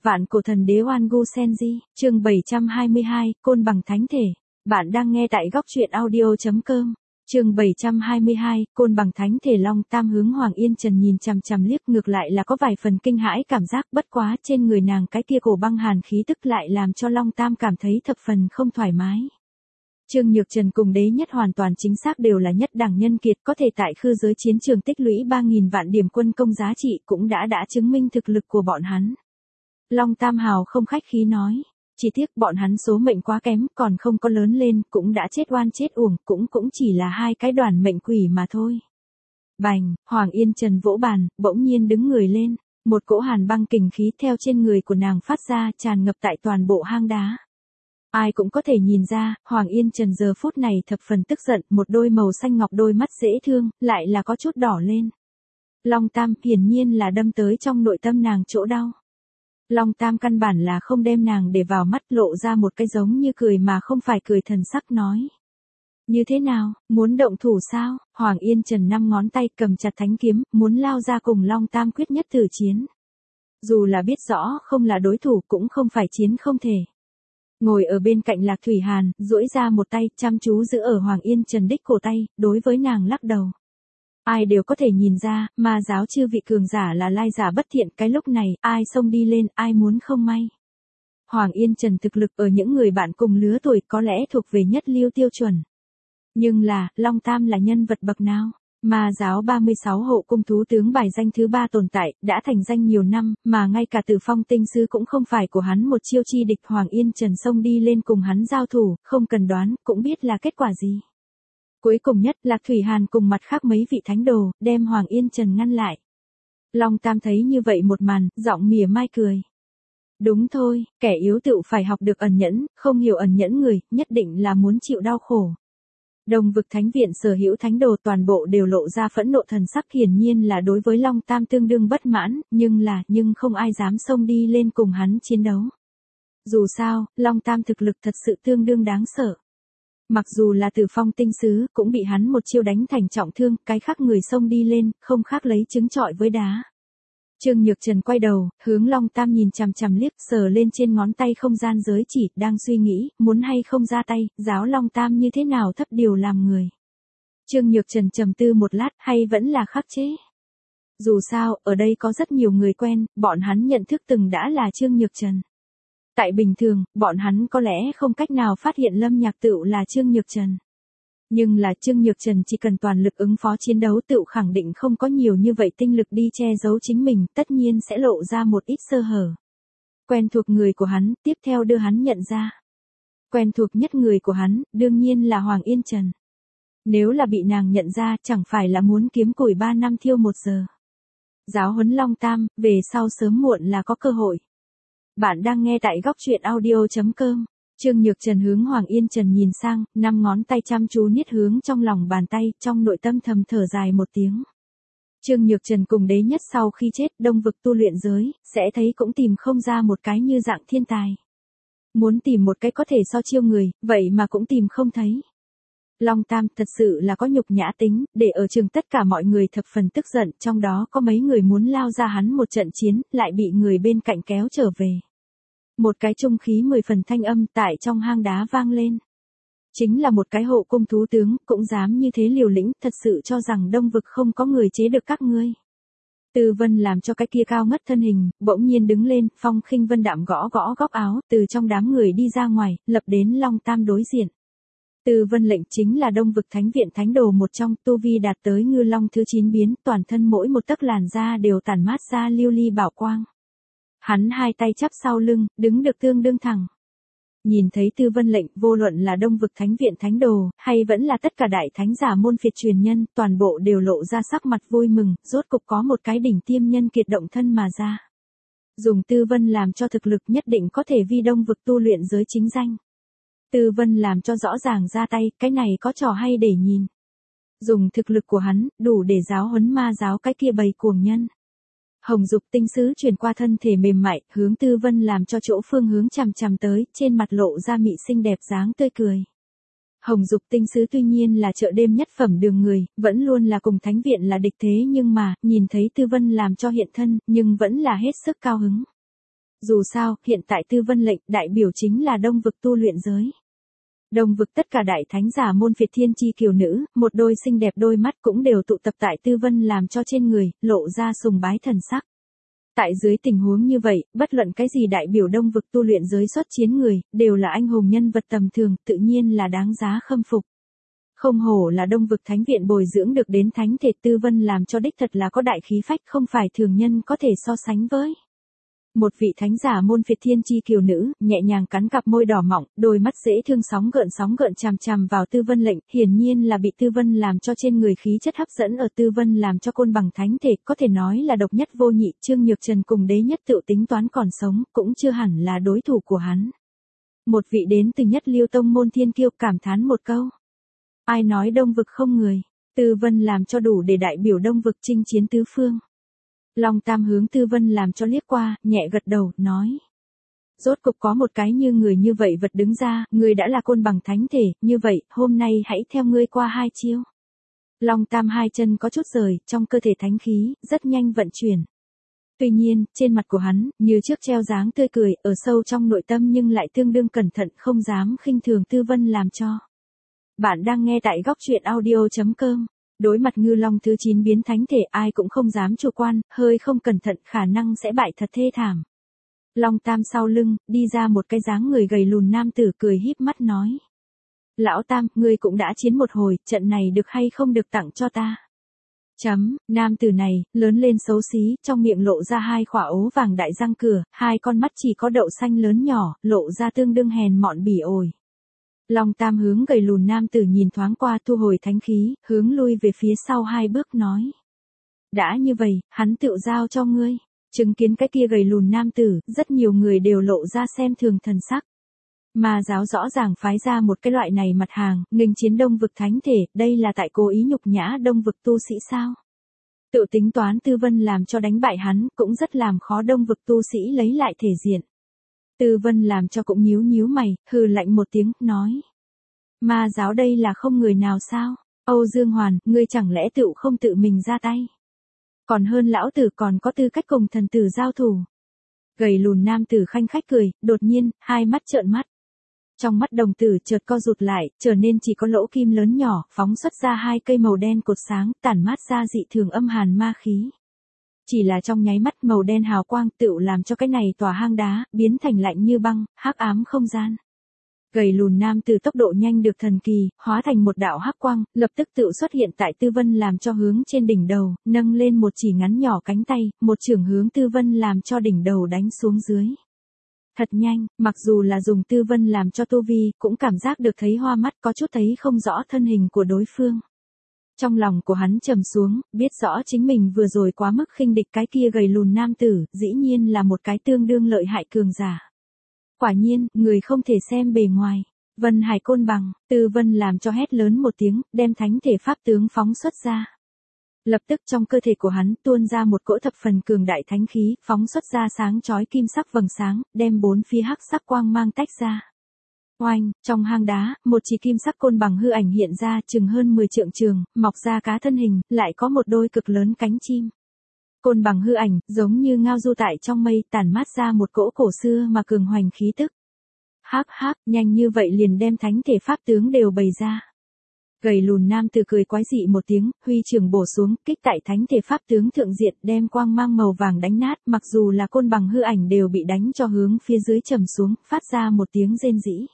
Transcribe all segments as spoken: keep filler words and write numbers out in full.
Vạn cổ thần đế Oan Gu Senji, chương bảy trăm hai mươi hai, Côn Bằng Thánh Thể. Bạn đang nghe tại góc truyện audio chấm com. Chương bảy trăm hai mươi hai, Côn Bằng Thánh Thể. Long Tam hướng Hoàng Yên Trần nhìn chằm chằm liếc, ngược lại là có vài phần kinh hãi cảm giác, bất quá trên người nàng cái kia cổ băng hàn khí tức lại làm cho Long Tam cảm thấy thập phần không thoải mái. Trương Nhược Trần cùng Đế Nhất hoàn toàn chính xác đều là nhất đẳng nhân kiệt, có thể tại khư giới chiến trường tích lũy ba nghìn vạn điểm quân công giá trị, cũng đã đã chứng minh thực lực của bọn hắn. Long Tam hào không khách khí nói, chỉ tiếc bọn hắn số mệnh quá kém, còn không có lớn lên, cũng đã chết oan chết uổng, cũng cũng chỉ là hai cái đoàn mệnh quỷ mà thôi. Bành, Hoàng Yên Trần vỗ bàn, bỗng nhiên đứng người lên, một cỗ hàn băng kình khí theo trên người của nàng phát ra, tràn ngập tại toàn bộ hang đá. Ai cũng có thể nhìn ra, Hoàng Yên Trần giờ phút này thập phần tức giận, một đôi màu xanh ngọc đôi mắt dễ thương, lại là có chút đỏ lên. Long Tam hiển nhiên là đâm tới trong nội tâm nàng chỗ đau. Long Tam căn bản là không đem nàng để vào mắt, lộ ra một cái giống như cười mà không phải cười thần sắc nói. Như thế nào, muốn động thủ sao? Hoàng Yên Trần năm ngón tay cầm chặt thánh kiếm, muốn lao ra cùng Long Tam quyết nhất thử chiến. Dù là biết rõ không là đối thủ cũng không phải chiến không thể. Ngồi ở bên cạnh Lạc Thủy Hàn, duỗi ra một tay, chăm chú giữ ở Hoàng Yên Trần đích cổ tay, đối với nàng lắc đầu. Ai đều có thể nhìn ra, ma giáo chư vị cường giả là lai giả bất thiện, cái lúc này, ai xông đi lên, ai muốn không may. Hoàng Yên Trần thực lực ở những người bạn cùng lứa tuổi có lẽ thuộc về nhất lưu tiêu chuẩn. Nhưng là, Long Tam là nhân vật bậc nào? Ma giáo ba mươi sáu hộ cung thú tướng bài danh thứ ba tồn tại, đã thành danh nhiều năm, mà ngay cả Tử Phong tinh sư cũng không phải của hắn một chiêu chi địch. Hoàng Yên Trần xông đi lên cùng hắn giao thủ, không cần đoán, cũng biết là kết quả gì. Cuối cùng nhất, Lạc Thủy Hàn cùng mặt khác mấy vị thánh đồ, đem Hoàng Yên Trần ngăn lại. Long Tam thấy như vậy một màn, giọng mỉa mai cười. Đúng thôi, kẻ yếu tựu phải học được ẩn nhẫn, không hiểu ẩn nhẫn người, nhất định là muốn chịu đau khổ. Đồng vực thánh viện sở hữu thánh đồ toàn bộ đều lộ ra phẫn nộ thần sắc, hiển nhiên là đối với Long Tam tương đương bất mãn, nhưng là, nhưng không ai dám xông đi lên cùng hắn chiến đấu. Dù sao, Long Tam thực lực thật sự tương đương đáng sợ. Mặc dù là Tử Phong tinh sứ, cũng bị hắn một chiêu đánh thành trọng thương, cái khác người xông đi lên, không khác lấy trứng trọi với đá. Trương Nhược Trần quay đầu, hướng Long Tam nhìn chằm chằm liếc, sờ lên trên ngón tay không gian giới chỉ, đang suy nghĩ, muốn hay không ra tay, giáo Long Tam như thế nào thấp điều làm người. Trương Nhược Trần trầm tư một lát, hay vẫn là khắc chế. Dù sao, ở đây có rất nhiều người quen, bọn hắn nhận thức từng đã là Trương Nhược Trần. Tại bình thường, bọn hắn có lẽ không cách nào phát hiện Lâm Nhạc Tựu là Trương Nhược Trần. Nhưng là Trương Nhược Trần chỉ cần toàn lực ứng phó chiến đấu tựu khẳng định không có nhiều như vậy tinh lực đi che giấu chính mình, tất nhiên sẽ lộ ra một ít sơ hở. Quen thuộc người của hắn, tiếp theo đưa hắn nhận ra. Quen thuộc nhất người của hắn, đương nhiên là Hoàng Yên Trần. Nếu là bị nàng nhận ra, chẳng phải là muốn kiếm củi ba năm thiêu một giờ. Giáo huấn Long Tam, về sau sớm muộn là có cơ hội. Bạn đang nghe tại góc truyện audio chấm com. Trương Nhược Trần hướng Hoàng Yên Trần nhìn sang, năm ngón tay chăm chú niết hướng trong lòng bàn tay, trong nội tâm thầm thở dài một tiếng. Trương Nhược Trần cùng Đế Nhất sau khi chết đông vực tu luyện giới, sẽ thấy cũng tìm không ra một cái như dạng thiên tài. Muốn tìm một cái có thể so chiêu người, vậy mà cũng tìm không thấy. Long Tam thật sự là có nhục nhã tính, để ở trường tất cả mọi người thập phần tức giận, trong đó có mấy người muốn lao ra hắn một trận chiến, lại bị người bên cạnh kéo trở về. Một cái trung khí mười phần thanh âm tại trong hang đá vang lên. Chính là một cái hộ cung thú tướng, cũng dám như thế liều lĩnh, thật sự cho rằng đông vực không có người chế được các ngươi. Từ Vân làm cho cái kia cao ngất thân hình, bỗng nhiên đứng lên, Phong Khinh Vân đạm gõ gõ góc áo, từ trong đám người đi ra ngoài, lập đến Long Tam đối diện. Từ Vân lệnh chính là đông vực thánh viện thánh đồ một trong, tu vi đạt tới ngư long thứ chín biến, toàn thân mỗi một tấc làn da đều tản mát ra lưu ly bảo quang. Hắn hai tay chắp sau lưng, đứng được tương đương thẳng. Nhìn thấy Tư Vân lệnh, vô luận là đông vực thánh viện thánh đồ, hay vẫn là tất cả đại thánh giả môn phiệt truyền nhân, toàn bộ đều lộ ra sắc mặt vui mừng, rốt cục có một cái đỉnh tiêm nhân kiệt động thân mà ra. Dùng Tư Vân làm cho thực lực nhất định có thể vi đông vực tu luyện giới chính danh. Tư Vân làm cho rõ ràng ra tay, cái này có trò hay để nhìn. Dùng thực lực của hắn, đủ để giáo huấn ma giáo cái kia bầy cuồng nhân. Hồng Dục tinh sứ truyền qua thân thể mềm mại, hướng Tư Vân làm cho chỗ phương hướng chằm chằm tới, trên mặt lộ ra mị xinh đẹp dáng tươi cười. Hồng Dục tinh sứ tuy nhiên là chợ đêm nhất phẩm đường người, vẫn luôn là cùng thánh viện là địch thế, nhưng mà, nhìn thấy Tư Vân làm cho hiện thân, nhưng vẫn là hết sức cao hứng. Dù sao, hiện tại Tư Vân lệnh đại biểu chính là Đông vực tu luyện giới. Đông vực tất cả đại thánh giả môn phiệt thiên chi kiều nữ, một đôi xinh đẹp đôi mắt cũng đều tụ tập tại Tư Vân làm cho trên người, lộ ra sùng bái thần sắc. Tại dưới tình huống như vậy, bất luận cái gì đại biểu Đông vực tu luyện giới xuất chiến người, đều là anh hùng nhân vật tầm thường, tự nhiên là đáng giá khâm phục. Không hổ là Đông vực thánh viện bồi dưỡng được đến thánh thể, Tư Vân làm cho đích thật là có đại khí phách, không phải thường nhân có thể so sánh với. Một vị thánh giả môn phiệt thiên chi kiều nữ, nhẹ nhàng cắn cặp môi đỏ mọng, đôi mắt dễ thương sóng gợn sóng gợn chằm chằm vào Tư Vân lệnh, hiển nhiên là bị Tư Vân làm cho trên người khí chất hấp dẫn ở Tư Vân làm cho côn bằng thánh thể, có thể nói là độc nhất vô nhị, Trương Nhược Trần cùng đế nhất tự tính toán còn sống, cũng chưa hẳn là đối thủ của hắn. Một vị đến từ nhất Liêu tông môn thiên kiêu cảm thán một câu. Ai nói Đông vực không người, Tư Vân làm cho đủ để đại biểu Đông vực chinh chiến tứ phương. Long Tam hướng Tư Vân làm cho liếc qua, nhẹ gật đầu, nói. Rốt cục có một cái như người như vậy vật đứng ra, người đã là côn bằng thánh thể, như vậy, hôm nay hãy theo ngươi qua hai chiêu. Long Tam hai chân có chút rời, trong cơ thể thánh khí, rất nhanh vận chuyển. Tuy nhiên, trên mặt của hắn, như trước treo dáng tươi cười, ở sâu trong nội tâm nhưng lại tương đương cẩn thận, không dám khinh thường Tư Vân làm cho. Bạn đang nghe tại góc truyện audio chấm com. Đối mặt ngư long thứ chín biến thánh thể ai cũng không dám chủ quan, hơi không cẩn thận khả năng sẽ bại thật thê thảm. Long Tam sau lưng, đi ra một cái dáng người gầy lùn nam tử cười híp mắt nói. Lão Tam, ngươi cũng đã chiến một hồi, trận này được hay không được tặng cho ta. Chấm, nam tử này, lớn lên xấu xí, trong miệng lộ ra hai khỏa ố vàng đại răng cửa, hai con mắt chỉ có đậu xanh lớn nhỏ, lộ ra tương đương hèn mọn bỉ ổi. Long Tam hướng gầy lùn nam tử nhìn thoáng qua thu hồi thánh khí, hướng lui về phía sau hai bước nói. Đã như vậy, hắn tựu giao cho ngươi. Chứng kiến cái kia gầy lùn nam tử, rất nhiều người đều lộ ra xem thường thần sắc. Mà giáo rõ ràng phái ra một cái loại này mặt hàng, nghênh chiến Đông vực thánh thể, đây là tại cố ý nhục nhã Đông vực tu sĩ sao? Tự tính toán Tư Vân làm cho đánh bại hắn, cũng rất làm khó Đông vực tu sĩ lấy lại thể diện. Tư Vân làm cho cũng nhíu nhíu mày, hừ lạnh một tiếng, nói. Ma giáo đây là không người nào sao? Âu Dương Hoàn, ngươi chẳng lẽ tự không tự mình ra tay? Còn hơn lão tử còn có tư cách cùng thần tử giao thủ. Gầy lùn nam tử khanh khách cười, đột nhiên, hai mắt trợn mắt. Trong mắt đồng tử chợt co rụt lại, trở nên chỉ có lỗ kim lớn nhỏ, phóng xuất ra hai cây màu đen cột sáng, tản mát ra dị thường âm hàn ma khí. Chỉ là trong nháy mắt màu đen hào quang tựu làm cho cái này tòa hang đá, biến thành lạnh như băng, hắc ám không gian. Gầy lùn nam từ tốc độ nhanh được thần kỳ, hóa thành một đạo hắc quang, lập tức tựu xuất hiện tại Tư Vân làm cho hướng trên đỉnh đầu, nâng lên một chỉ ngắn nhỏ cánh tay, một chưởng hướng Tư Vân làm cho đỉnh đầu đánh xuống dưới. Thật nhanh, mặc dù là dùng Tư Vân làm cho tu vi, cũng cảm giác được thấy hoa mắt, có chút thấy không rõ thân hình của đối phương. Trong lòng của hắn trầm xuống, biết rõ chính mình vừa rồi quá mức khinh địch cái kia gầy lùn nam tử, dĩ nhiên là một cái tương đương lợi hại cường giả. Quả nhiên, người không thể xem bề ngoài. Vân Hải côn bằng, Tư Vân làm cho hét lớn một tiếng, đem thánh thể pháp tướng phóng xuất ra. Lập tức trong cơ thể của hắn tuôn ra một cỗ thập phần cường đại thánh khí, phóng xuất ra sáng chói kim sắc vầng sáng, đem bốn phía hắc sắc quang mang tách ra. Oanh, trong hang đá, một chỉ kim sắc côn bằng hư ảnh hiện ra chừng hơn mười trượng trường, mọc ra cá thân hình, lại có một đôi cực lớn cánh chim. Côn bằng hư ảnh, giống như ngao du tại trong mây, tản mát ra một cỗ cổ xưa mà cường hoành khí tức. Hắc hắc, nhanh như vậy liền đem thánh thể pháp tướng đều bày ra. Gầy lùn nam tử cười quái dị một tiếng, huy trường bổ xuống, kích tại thánh thể pháp tướng thượng diện, đem quang mang màu vàng đánh nát, mặc dù là côn bằng hư ảnh đều bị đánh cho hướng phía dưới trầm xuống, phát ra một tiếng rên rỉ.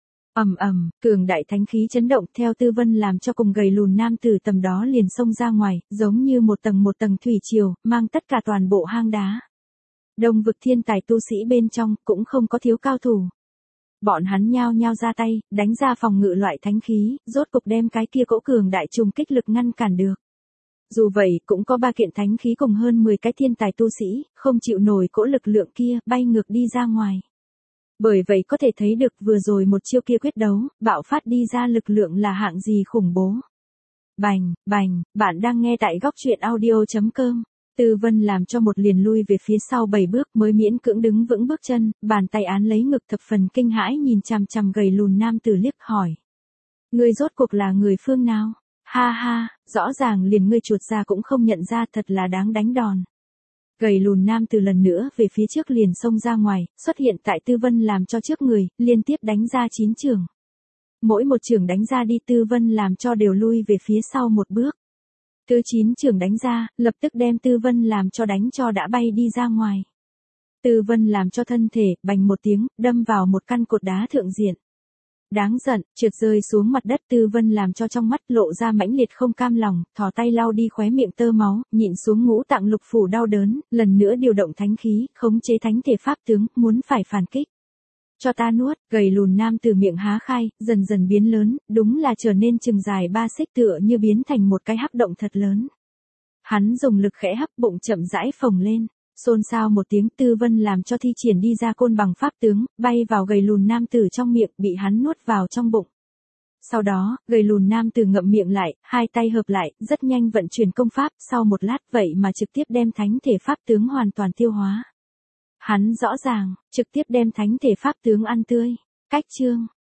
Ầm ầm, cường đại thánh khí chấn động theo Tư Vân làm cho cùng gầy lùn nam tử tầm đó liền xông ra ngoài, giống như một tầng một tầng thủy triều, mang tất cả toàn bộ hang đá. Đông vực thiên tài tu sĩ bên trong cũng không có thiếu cao thủ. Bọn hắn nhao nhao ra tay, đánh ra phòng ngự loại thánh khí, rốt cục đem cái kia cỗ cường đại trùng kích lực ngăn cản được. Dù vậy, cũng có ba kiện thánh khí cùng hơn mười cái thiên tài tu sĩ, không chịu nổi cỗ lực lượng kia, bay ngược đi ra ngoài. Bởi vậy có thể thấy được vừa rồi một chiêu kia quyết đấu, bạo phát đi ra lực lượng là hạng gì khủng bố. Bành, bành, bạn đang nghe tại góc truyện audio chấm com. Tư Vân làm cho một liền lui về phía sau bảy bước mới miễn cưỡng đứng vững bước chân, bàn tay án lấy ngực thập phần kinh hãi nhìn chằm chằm gầy lùn nam tử liếc hỏi. Ngươi rốt cuộc là người phương nào? Ha ha, rõ ràng liền ngươi chuột ra cũng không nhận ra, thật là đáng đánh đòn. Gầy lùn nam từ lần nữa về phía trước liền xông ra ngoài, xuất hiện tại Tư Vân làm cho trước người, liên tiếp đánh ra chín trường. Mỗi một trường đánh ra đi Tư Vân làm cho đều lui về phía sau một bước. Thứ chín trường đánh ra, lập tức đem Tư Vân làm cho đánh cho đã bay đi ra ngoài. Tư Vân làm cho thân thể, bành một tiếng, đâm vào một căn cột đá thượng diện. Đáng giận, trượt rơi xuống mặt đất. Tư Vân làm cho trong mắt lộ ra mãnh liệt không cam lòng, thò tay lau đi khóe miệng tơ máu, nhịn xuống ngũ tạng lục phủ đau đớn, lần nữa điều động thánh khí, khống chế thánh thể pháp tướng, muốn phải phản kích. Cho ta nuốt. Gầy lùn nam từ miệng há khai, dần dần biến lớn, đúng là trở nên chừng dài ba xích, tựa như biến thành một cái hắc động thật lớn. Hắn dùng lực khẽ hấp, bụng chậm rãi phồng lên. Xôn xao một tiếng, Tư Vân làm cho thi triển đi ra côn bằng pháp tướng, bay vào gầy lùn nam tử trong miệng, bị hắn nuốt vào trong bụng. Sau đó, gầy lùn nam tử ngậm miệng lại, hai tay hợp lại, rất nhanh vận chuyển công pháp, sau một lát vậy mà trực tiếp đem thánh thể pháp tướng hoàn toàn tiêu hóa. Hắn rõ ràng, trực tiếp đem thánh thể pháp tướng ăn tươi. Cách chương